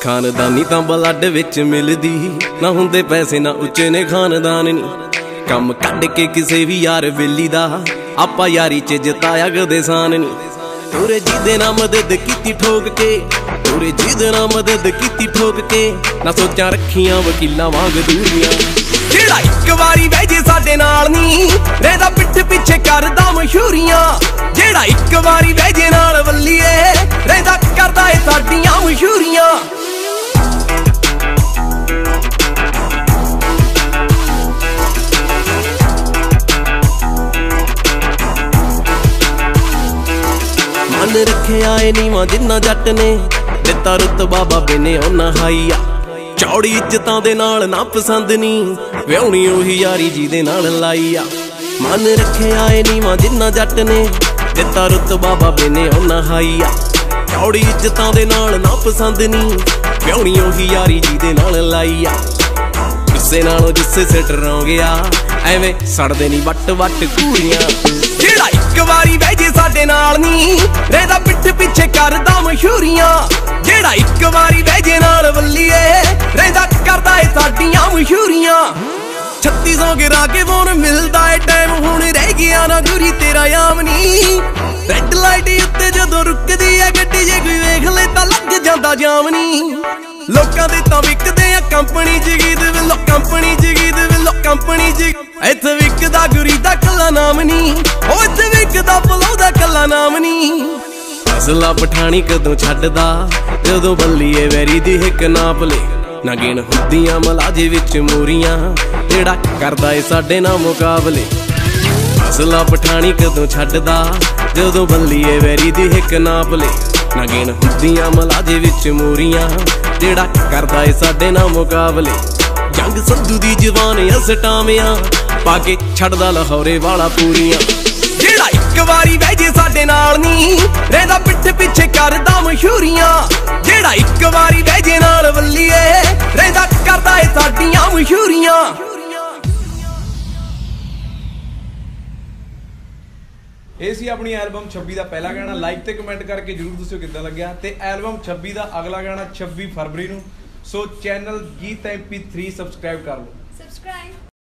खानदानी तां blood which मिलदी, ना हुंदे पैसे ना उच्चे ने खानदान नी। कम कढ के किसे भी यार वेली दा, आपां यारी च जिताया कदे सान नी। तोरे जिदे ना मदद कीती ठोक के, तोरे जिदे ना मदद कीती ठोक के, ना सोचां रखियां वकीलां वांग दूरियां। जेड़ा इक वारी बह जे साडे नाल नी, रहिंदा पिठ पिछे करदा मशहूरियां। जेड़ा इक वारी बह जे नाल वल्लीए, रहिंदा करदा ए साडियां मशहूरियां। मन रखिया ए नीवां जिन्ना जट ने, दिता रुतबा बाबे ने उन्ना हाई आ। चौड़ी इज्जतां दे नाल ना पसंद नी, व्याहुणी ओही यारी जिहदे नाल लाई आ। मन रखिया ए नीवां जिन्ना जट ने, दिता रुतबा बाबे ने उन्ना हाई आ। चौड़ी इज्जतां दे नाल ना पसंद नी, व्याहुणी ओही यारी जिहदे नाल लाई आ। गुस्से नालों जिस्से सिर रौ गया, एवें सड़दे नी वट वट घूरियां। जेड़ा इक वारी बह जे साडे नाल नी, रहिंदा पिठ पिछे करदा मशहूरियां। जेड़ा इक वारी बह जे नाल वल्लीए, रहिंदा करदा ए साडियां मशहूरियां। 3600 गिरा के फोन मिलदा ए टाइम, हुण रह गया ना गुरी तेरा याम नी। रेड लाइट उत्ते जदों रुकदी ए गड्डी, जे कोई वेख ले तां लग जांदा जाम नी। लोकां दे तां विकदे आ कंपनी च गीत, विलो कंपनी च गीत, विलो कंपनी च। इत्थे विकदा गुरी दा कल्ला नाम नी, ओ इत्थे विकदा पलौ दा कल्ला नाम नी। असला पठाणी कदों छड्डदा, जदों बल्लीए वैरी दी हिक नाप ले। ना गिण हुंदियां मलाजे विच मोरियां, जेड़ा करदा ए साडे नाल मुकाबले। असला पठाणी कदों छड्डदा, जदों बल्लीए वैरी दी हिक नाप ले। ना गिण हुंदियां मलाजे विच मोरियां, जेड़ा करदा ए साडे नाल मुकाबले। जंग संधू दी जवान असटामियां, पाके छड्डदा लाहौरे वाला पूरियां। जेड़ा इक वारी बह जे साडे नाल नी, रहिंदा पिठ पिछे करदा मशहूरियां। जेड़ा इक वारी बह जे नाल वल्लीए, रहिंदा करदा ए साडियां मशहूरियां। ਇਹ ਸੀ ਆਪਣੀ ਐਲਬਮ 26 ਦਾ ਪਹਿਲਾ ਗਾਣਾ। ਲਾਈਕ ਤੇ ਕਮੈਂਟ ਕਰਕੇ ਜਰੂਰ ਦੱਸਿਓ ਕਿੱਦਾਂ ਲੱਗਿਆ। ਤੇ ਐਲਬਮ 26 ਦਾ ਅਗਲਾ ਗਾਣਾ 26 ਫਰਵਰੀ ਨੂੰ। ਸੋ ਚੈਨਲ ਗੀਤ MP3 ਸਬਸਕ੍ਰਾਈਬ ਕਰ ਲਓ।